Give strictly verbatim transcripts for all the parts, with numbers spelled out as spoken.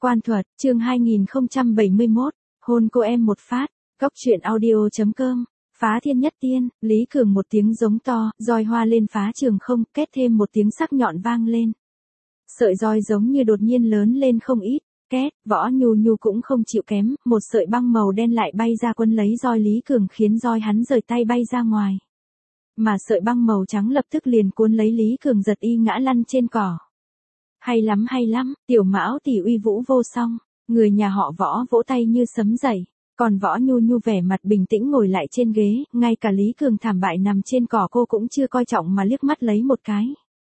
Quan thuật, chương hai nghìn không trăm bảy mươi mốt, hôn cô em một phát, góc truyện audio chấm com, phá thiên nhất tiên, Lý Cường một tiếng giống to, roi hoa lên phá trường không, kết thêm một tiếng sắc nhọn vang lên. Sợi roi giống như đột nhiên lớn lên không ít, két, Võ Nhu Nhu cũng không chịu kém, một sợi băng màu đen lại bay ra quấn lấy roi Lý Cường khiến roi hắn rời tay bay ra ngoài. Mà sợi băng màu trắng lập tức liền cuốn lấy Lý Cường giật y ngã lăn trên cỏ. Hay lắm hay lắm, tiểu Mão tỷ uy vũ vô song, người nhà họ Võ vỗ tay như sấm dậy, còn Võ Nhu Nhu vẻ mặt bình tĩnh ngồi lại trên ghế, ngay cả Lý Cường thảm bại nằm trên cỏ cô cũng chưa coi trọng mà liếc mắt lấy một cái.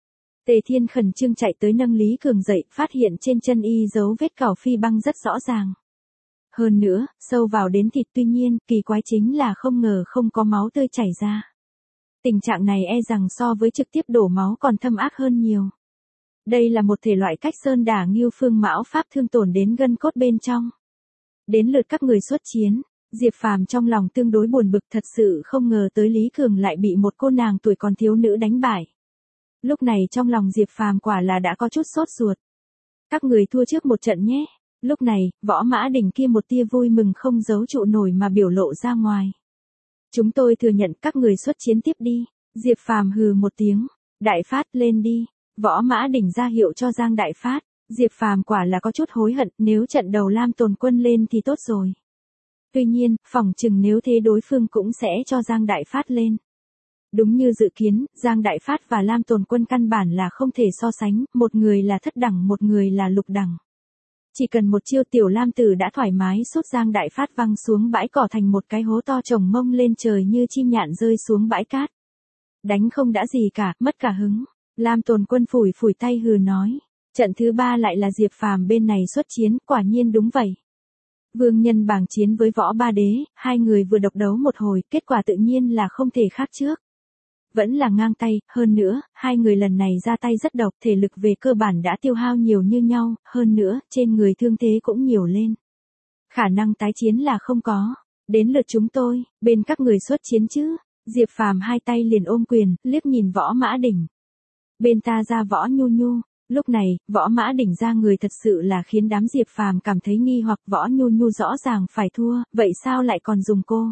Tề Thiên khẩn trương chạy tới nâng Lý Cường dậy, phát hiện trên chân y dấu vết cào phi băng rất rõ ràng. Hơn nữa, sâu vào đến thịt, tuy nhiên, kỳ quái chính là không ngờ không có máu tươi chảy ra. Tình trạng này e rằng so với trực tiếp đổ máu còn thâm ác hơn nhiều. Đây là một thể loại cách sơn đả ngưu phương mão pháp thương tổn đến gân cốt bên trong. Đến lượt các người xuất chiến, Diệp Phàm trong lòng tương đối buồn bực, thật sự không ngờ tới Lý Cường lại bị một cô nàng tuổi còn thiếu nữ đánh bại. Lúc này trong lòng Diệp Phàm quả là đã có chút sốt ruột. Các người thua trước một trận nhé. Lúc này, Võ Mã Đỉnh kia một tia vui mừng không giấu trụ nổi mà biểu lộ ra ngoài. Chúng tôi thừa nhận, các người xuất chiến tiếp đi. Diệp Phàm hừ một tiếng. Đại Phát lên đi. Võ Mã Đỉnh ra hiệu cho Giang Đại Phát. Diệp Phàm quả là có chút hối hận, nếu trận đầu Lam Tồn Quân lên thì tốt rồi. Tuy nhiên, phỏng chừng nếu thế đối phương cũng sẽ cho Giang Đại Phát lên. Đúng như dự kiến, Giang Đại Phát và Lam Tồn Quân căn bản là không thể so sánh, một người là thất đẳng, một người là lục đẳng. Chỉ cần một chiêu tiểu Lam Tử đã thoải mái sút Giang Đại Phát văng xuống bãi cỏ thành một cái hố to trồng mông lên trời như chim nhạn rơi xuống bãi cát. Đánh không đã gì cả, mất cả hứng. Lam Tồn Quân phủi phủi tay hừ nói. Trận thứ ba lại là Diệp Phàm bên này xuất chiến, quả nhiên đúng vậy. Vương Nhân Bàng chiến với Võ Ba Đế, hai người vừa độc đấu một hồi, kết quả tự nhiên là không thể khác trước. Vẫn là ngang tay, hơn nữa, hai người lần này ra tay rất độc, thể lực về cơ bản đã tiêu hao nhiều như nhau, hơn nữa, trên người thương thế cũng nhiều lên. Khả năng tái chiến là không có. Đến lượt chúng tôi, bên các người xuất chiến chứ. Diệp Phàm hai tay liền ôm quyền, liếc nhìn Võ Mã Đỉnh. Bên ta ra Võ Nhu Nhu. Lúc này, Võ Mã Đỉnh ra người thật sự là khiến đám Diệp Phàm cảm thấy nghi hoặc. Võ Nhu Nhu rõ ràng phải thua, vậy sao lại còn dùng cô?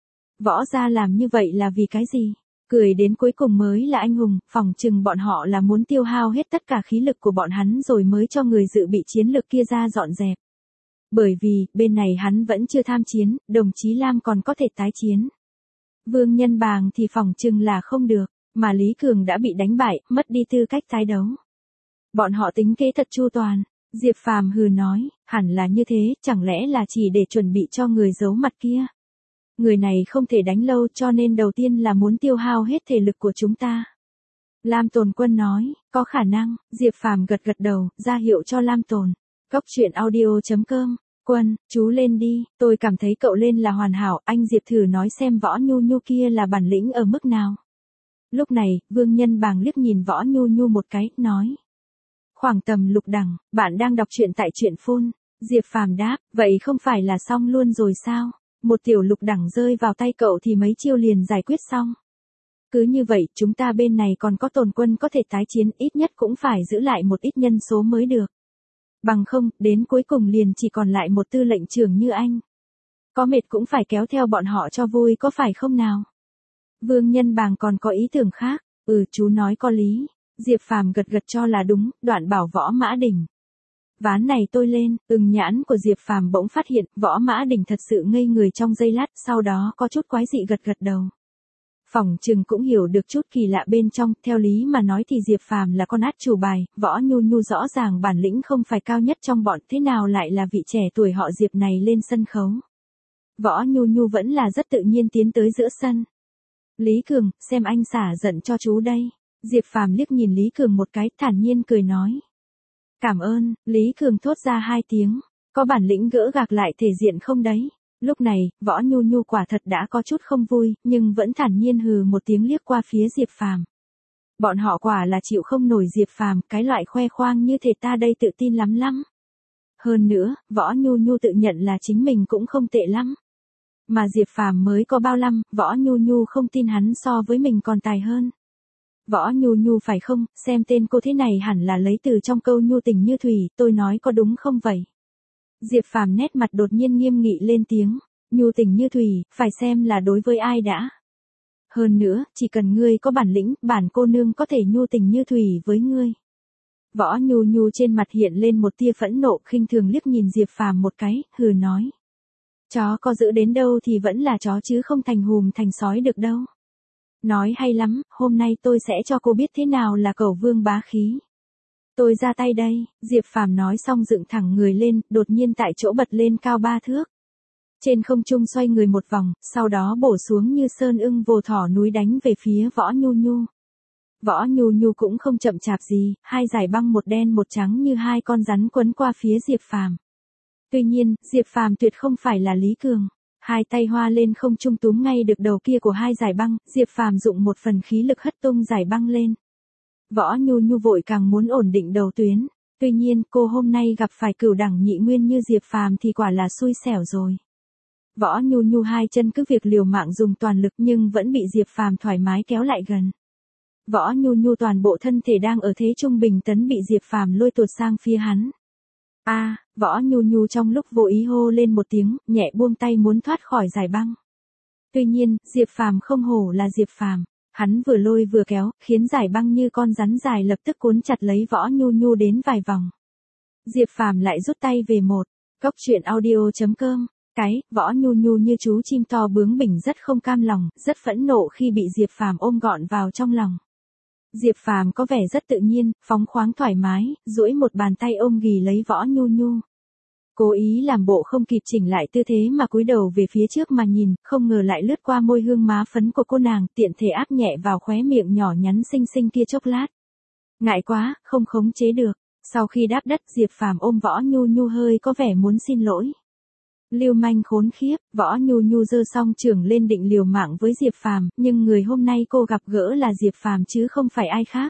Võ gia làm như vậy là vì cái gì? Cười đến cuối cùng mới là anh hùng, phỏng chừng bọn họ là muốn tiêu hao hết tất cả khí lực của bọn hắn rồi mới cho người dự bị chiến lược kia ra dọn dẹp. Bởi vì, bên này hắn vẫn chưa tham chiến, đồng chí Lam còn có thể tái chiến. Vương Nhân Bàng thì phỏng chừng là không được, mà Lý Cường đã bị đánh bại, mất đi tư cách tái đấu. Bọn họ tính kế thật chu toàn. Diệp Phàm hừ nói, hẳn là như thế, chẳng lẽ là chỉ để chuẩn bị cho người giấu mặt kia. Người này không thể đánh lâu cho nên đầu tiên là muốn tiêu hao hết thể lực của chúng ta. Lam Tồn Quân nói, có khả năng. Diệp Phàm gật gật đầu, ra hiệu cho Lam Tồn. Góc truyện audio chấm com, Quân, chú lên đi, tôi cảm thấy cậu lên là hoàn hảo, anh Diệp thử nói xem Võ Nhu Nhu kia là bản lĩnh ở mức nào. Lúc này, Vương Nhân Bàng liếc nhìn Võ Nhu Nhu một cái, nói. Khoảng tầm lục đẳng, bạn đang đọc truyện tại truyện phun. Diệp Phàm đáp, vậy không phải là xong luôn rồi sao? Một tiểu lục đẳng rơi vào tay cậu thì mấy chiêu liền giải quyết xong. Cứ như vậy, chúng ta bên này còn có Tồn Quân có thể tái chiến, ít nhất cũng phải giữ lại một ít nhân số mới được. Bằng không, đến cuối cùng liền chỉ còn lại một tư lệnh trưởng như anh. Có mệt cũng phải kéo theo bọn họ cho vui, có phải không nào? Vương Nhân Bàng còn có ý tưởng khác. Ừ, chú nói có lý. Diệp Phàm gật gật cho là đúng, đoạn bảo Võ Mã Đỉnh. Ván này tôi lên. Ưng nhãn của Diệp Phàm bỗng phát hiện, Võ Mã Đỉnh thật sự ngây người trong giây lát, sau đó có chút quái dị gật gật đầu. Phỏng chừng cũng hiểu được chút kỳ lạ bên trong, theo lý mà nói thì Diệp Phàm là con át chủ bài, Võ Nhu Nhu rõ ràng bản lĩnh không phải cao nhất trong bọn, thế nào lại là vị trẻ tuổi họ Diệp này lên sân khấu. Võ Nhu Nhu vẫn là rất tự nhiên tiến tới giữa sân. Lý Cường, xem anh xả giận cho chú đây. Diệp Phàm liếc nhìn Lý Cường một cái, thản nhiên cười nói. Cảm ơn. Lý Cường thốt ra hai tiếng, có bản lĩnh gỡ gạc lại thể diện không đấy. Lúc này, Võ Nhu Nhu quả thật đã có chút không vui, nhưng vẫn thản nhiên hừ một tiếng liếc qua phía Diệp Phàm. Bọn họ quả là chịu không nổi Diệp Phàm, cái loại khoe khoang như thể ta đây tự tin lắm lắm. Hơn nữa, Võ Nhu Nhu tự nhận là chính mình cũng không tệ lắm. Mà Diệp Phàm mới có bao năm, Võ Nhu Nhu không tin hắn so với mình còn tài hơn. Võ Nhu Nhu phải không, xem tên cô thế này hẳn là lấy từ trong câu nhu tình như thủy, tôi nói có đúng không vậy? Diệp Phàm nét mặt đột nhiên nghiêm nghị lên tiếng, nhu tình như thủy, phải xem là đối với ai đã. Hơn nữa, chỉ cần ngươi có bản lĩnh, bản cô nương có thể nhu tình như thủy với ngươi. Võ Nhu Nhu trên mặt hiện lên một tia phẫn nộ, khinh thường liếc nhìn Diệp Phàm một cái, hừ nói. Chó có giữ đến đâu thì vẫn là chó chứ không thành hùm thành sói được đâu. Nói hay lắm, hôm nay tôi sẽ cho cô biết thế nào là cẩu vương bá khí. Tôi ra tay đây, Diệp Phàm nói xong dựng thẳng người lên, đột nhiên tại chỗ bật lên cao ba thước. Trên không trung xoay người một vòng, sau đó bổ xuống như sơn ưng vồ thỏ núi đánh về phía Võ Nhu Nhu. Võ Nhu Nhu cũng không chậm chạp gì, hai dải băng một đen một trắng như hai con rắn quấn qua phía Diệp Phàm. Tuy nhiên, Diệp Phàm tuyệt không phải là Lý Cường. Hai tay hoa lên không trung túm ngay được đầu kia của hai dải băng, Diệp Phàm dụng một phần khí lực hất tung dải băng lên. Võ Nhu Nhu vội càng muốn ổn định đầu tuyến. Tuy nhiên, cô hôm nay gặp phải cửu đẳng nhị nguyên như Diệp Phàm thì quả là xui xẻo rồi. Võ Nhu Nhu hai chân cứ việc liều mạng dùng toàn lực nhưng vẫn bị Diệp Phàm thoải mái kéo lại gần. Võ Nhu Nhu toàn bộ thân thể đang ở thế trung bình tấn bị Diệp Phàm lôi tuột sang phía hắn. A, à, Võ Nhu Nhu trong lúc vô ý hô lên một tiếng, nhẹ buông tay muốn thoát khỏi dải băng. Tuy nhiên, Diệp Phàm không hổ là Diệp Phàm, hắn vừa lôi vừa kéo, khiến dải băng như con rắn dài lập tức cuốn chặt lấy Võ Nhu Nhu đến vài vòng. Diệp Phàm lại rút tay về một. Cốc truyện audio chấm com. Cái, Võ Nhu Nhu như chú chim to bướng bỉnh rất không cam lòng, rất phẫn nộ khi bị Diệp Phàm ôm gọn vào trong lòng. Diệp Phàm có vẻ rất tự nhiên, phóng khoáng thoải mái, duỗi một bàn tay ôm ghì lấy Võ Nhu Nhu. Cố ý làm bộ không kịp chỉnh lại tư thế mà cúi đầu về phía trước mà nhìn, không ngờ lại lướt qua môi hương má phấn của cô nàng, tiện thể áp nhẹ vào khóe miệng nhỏ nhắn xinh xinh kia chốc lát. Ngại quá, không khống chế được. Sau khi đáp đất, Diệp Phàm ôm Võ Nhu Nhu hơi có vẻ muốn xin lỗi. Lưu manh khốn khiếp, Võ Nhu Nhu giơ song chưởng lên định liều mạng với Diệp Phàm, nhưng người hôm nay cô gặp gỡ là Diệp Phàm chứ không phải ai khác.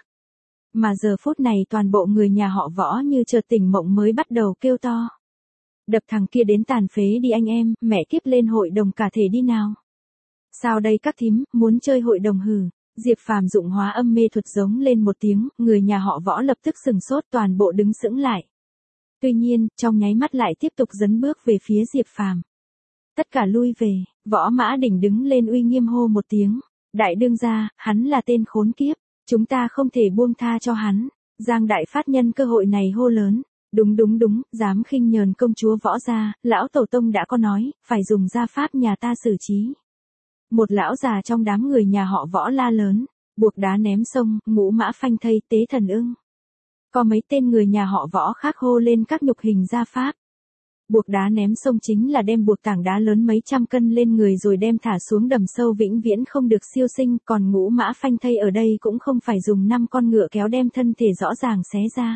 Mà giờ phút này toàn bộ người nhà họ Võ như chợt tỉnh mộng mới bắt đầu kêu to. Đập thằng kia đến tàn phế đi anh em, mẹ kiếp lên hội đồng cả thể đi nào. Sao đây các thím, muốn chơi hội đồng hừ. Diệp Phàm dụng hóa âm mê thuật giống lên một tiếng, người nhà họ Võ lập tức sừng sốt toàn bộ đứng sững lại. Tuy nhiên, trong nháy mắt lại tiếp tục dấn bước về phía Diệp Phàm. Tất cả lui về, Võ Mã Đỉnh đứng lên uy nghiêm hô một tiếng. Đại đương gia, hắn là tên khốn kiếp, chúng ta không thể buông tha cho hắn. Giang Đại Phát nhân cơ hội này hô lớn. Đúng đúng đúng, dám khinh nhờn công chúa Võ gia, lão tổ tông đã có nói, phải dùng gia pháp nhà ta xử trí. Một lão già trong đám người nhà họ Võ la lớn, buộc đá ném sông, ngũ mã phanh thây, tế thần ưng. Có mấy tên người nhà họ Võ khác hô lên các nhục hình gia pháp. Buộc đá ném sông chính là đem buộc tảng đá lớn mấy trăm cân lên người rồi đem thả xuống đầm sâu vĩnh viễn không được siêu sinh, còn ngũ mã phanh thây ở đây cũng không phải dùng năm con ngựa kéo đem thân thể rõ ràng xé ra,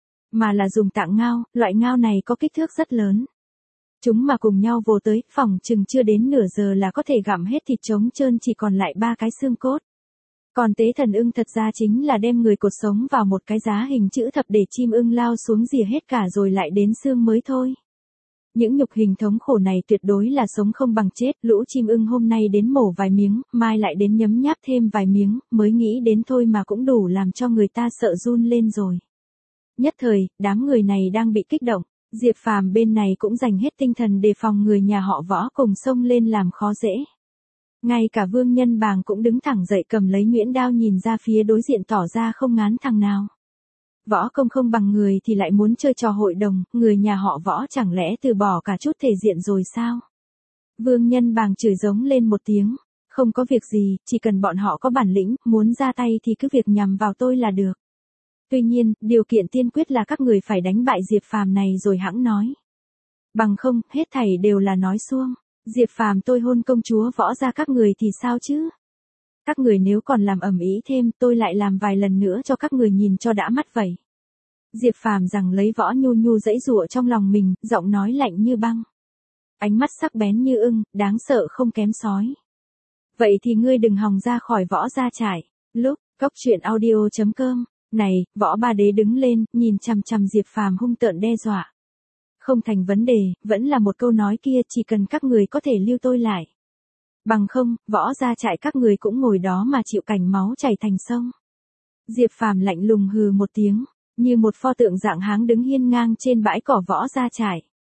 mà là dùng tạng ngao, loại ngao này có kích thước rất lớn. Chúng mà cùng nhau vồ tới, phỏng chừng chưa đến nửa giờ là có thể gặm hết thịt trống trơn chỉ còn lại ba cái xương cốt. Còn tế thần ưng thật ra chính là đem người cột sống vào một cái giá hình chữ thập để chim ưng lao xuống rỉa hết cả rồi lại đến xương mới thôi. Những nhục hình thống khổ này tuyệt đối là sống không bằng chết, lũ chim ưng hôm nay đến mổ vài miếng, mai lại đến nhấm nháp thêm vài miếng, mới nghĩ đến thôi mà cũng đủ làm cho người ta sợ run lên rồi. Nhất thời, đám người này đang bị kích động, Diệp Phàm bên này cũng dành hết tinh thần đề phòng người nhà họ Võ cùng xông lên làm khó dễ. Ngay cả Vương Nhân Bàng cũng đứng thẳng dậy cầm lấy nhuyễn đao nhìn ra phía đối diện tỏ ra không ngán thằng nào. Võ công không bằng người thì lại muốn chơi trò hội đồng, người nhà họ Võ chẳng lẽ từ bỏ cả chút thể diện rồi sao? Vương Nhân Bàng chửi giống lên một tiếng, không có việc gì, chỉ cần bọn họ có bản lĩnh, muốn ra tay thì cứ việc nhằm vào tôi là được. Tuy nhiên, điều kiện tiên quyết là các người phải đánh bại Diệp Phàm này rồi hẵng nói. Bằng không, hết thảy đều là nói suông. Diệp Phàm tôi hôn công chúa Võ gia các người thì sao chứ? Các người nếu còn làm ầm ĩ thêm, tôi lại làm vài lần nữa cho các người nhìn cho đã mắt vậy. Diệp Phàm rằng lấy Võ Nhu Nhu dãy dụa trong lòng mình, giọng nói lạnh như băng. Ánh mắt sắc bén như ưng, đáng sợ không kém sói. Vậy thì ngươi đừng hòng ra khỏi Võ gia trại. Lúc, cốc truyện audio chấm com. Này, Võ Ba Đế đứng lên, nhìn chằm chằm Diệp Phàm hung tợn đe dọa. Không thành vấn đề, vẫn là một câu nói kia, chỉ cần các người có thể lưu tôi lại. Bằng không, Võ gia trại các người cũng ngồi đó mà chịu cảnh máu chảy thành sông. Diệp Phàm lạnh lùng hừ một tiếng, như một pho tượng dạng háng đứng hiên ngang trên bãi cỏ Võ gia trại.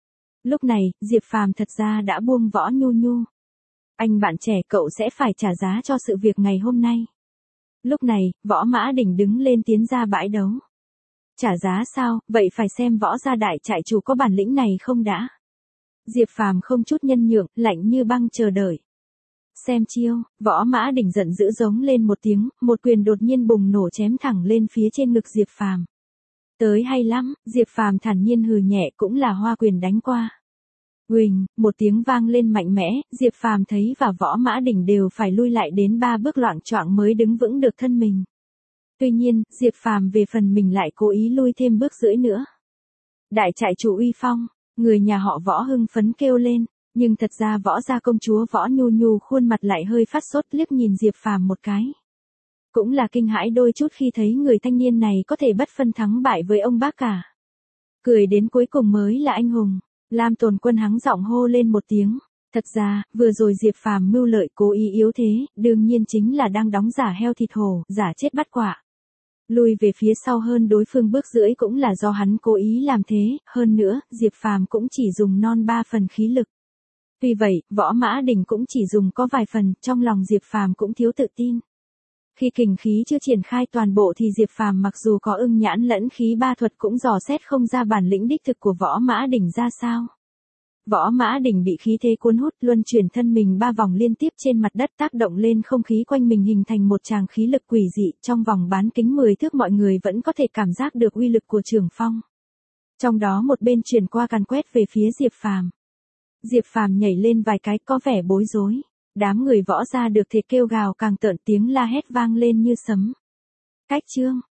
Lúc này, Diệp Phàm thật ra đã buông Võ Nhu Nhu. Anh bạn trẻ, cậu sẽ phải trả giá cho sự việc ngày hôm nay. Lúc này, Võ Mã Đỉnh đứng lên tiến ra bãi đấu. Trả giá sao, vậy phải xem Võ gia đại trại chủ có bản lĩnh này không đã. Diệp Phàm không chút nhân nhượng, lạnh như băng chờ đợi. Xem chiêu, Võ Mã Đỉnh giận dữ giống lên một tiếng, một quyền đột nhiên bùng nổ chém thẳng lên phía trên ngực Diệp Phàm. Tới hay lắm, Diệp Phàm thản nhiên hừ nhẹ, cũng là hoa quyền đánh qua. Uỳnh, một tiếng vang lên mạnh mẽ, Diệp Phàm thấy và Võ Mã Đỉnh đều phải lui lại đến ba bước loạng choạng mới đứng vững được thân mình. Tuy nhiên, Diệp Phàm về phần mình lại cố ý lui thêm bước rưỡi nữa. Đại trại chủ uy phong, người nhà họ Võ hưng phấn kêu lên, nhưng thật ra Võ gia công chúa Võ Nhu Nhu khuôn mặt lại hơi phát sốt, liếc nhìn Diệp Phàm một cái. Cũng là kinh hãi đôi chút khi thấy người thanh niên này có thể bất phân thắng bại với ông bác cả. Cười đến cuối cùng mới là anh hùng. Lam Tồn Quân hắng giọng hô lên một tiếng. Thật ra, vừa rồi Diệp Phàm mưu lợi cố ý yếu thế, đương nhiên chính là đang đóng giả heo thịt hổ, giả chết bắt quả. Lùi về phía sau hơn đối phương bước rưỡi cũng là do hắn cố ý làm thế, hơn nữa, Diệp Phàm cũng chỉ dùng non ba phần khí lực. Tuy vậy, Võ Mã Đỉnh cũng chỉ dùng có vài phần, trong lòng Diệp Phàm cũng thiếu tự tin. Khi kình khí chưa triển khai toàn bộ thì Diệp Phàm mặc dù có ưng nhãn lẫn khí ba thuật cũng dò xét không ra bản lĩnh đích thực của Võ Mã Đỉnh ra sao. Võ Mã Đỉnh bị khí thế cuốn hút, luân chuyển thân mình ba vòng liên tiếp trên mặt đất, tác động lên không khí quanh mình hình thành một tràng khí lực quỷ dị, trong vòng bán kính mười thước mọi người vẫn có thể cảm giác được uy lực của trường phong. Trong đó một bên chuyển qua càn quét về phía Diệp Phàm. Diệp Phàm nhảy lên vài cái có vẻ bối rối. Đám người Võ gia được thể kêu gào càng tợn, tiếng la hét vang lên như sấm. Cách chương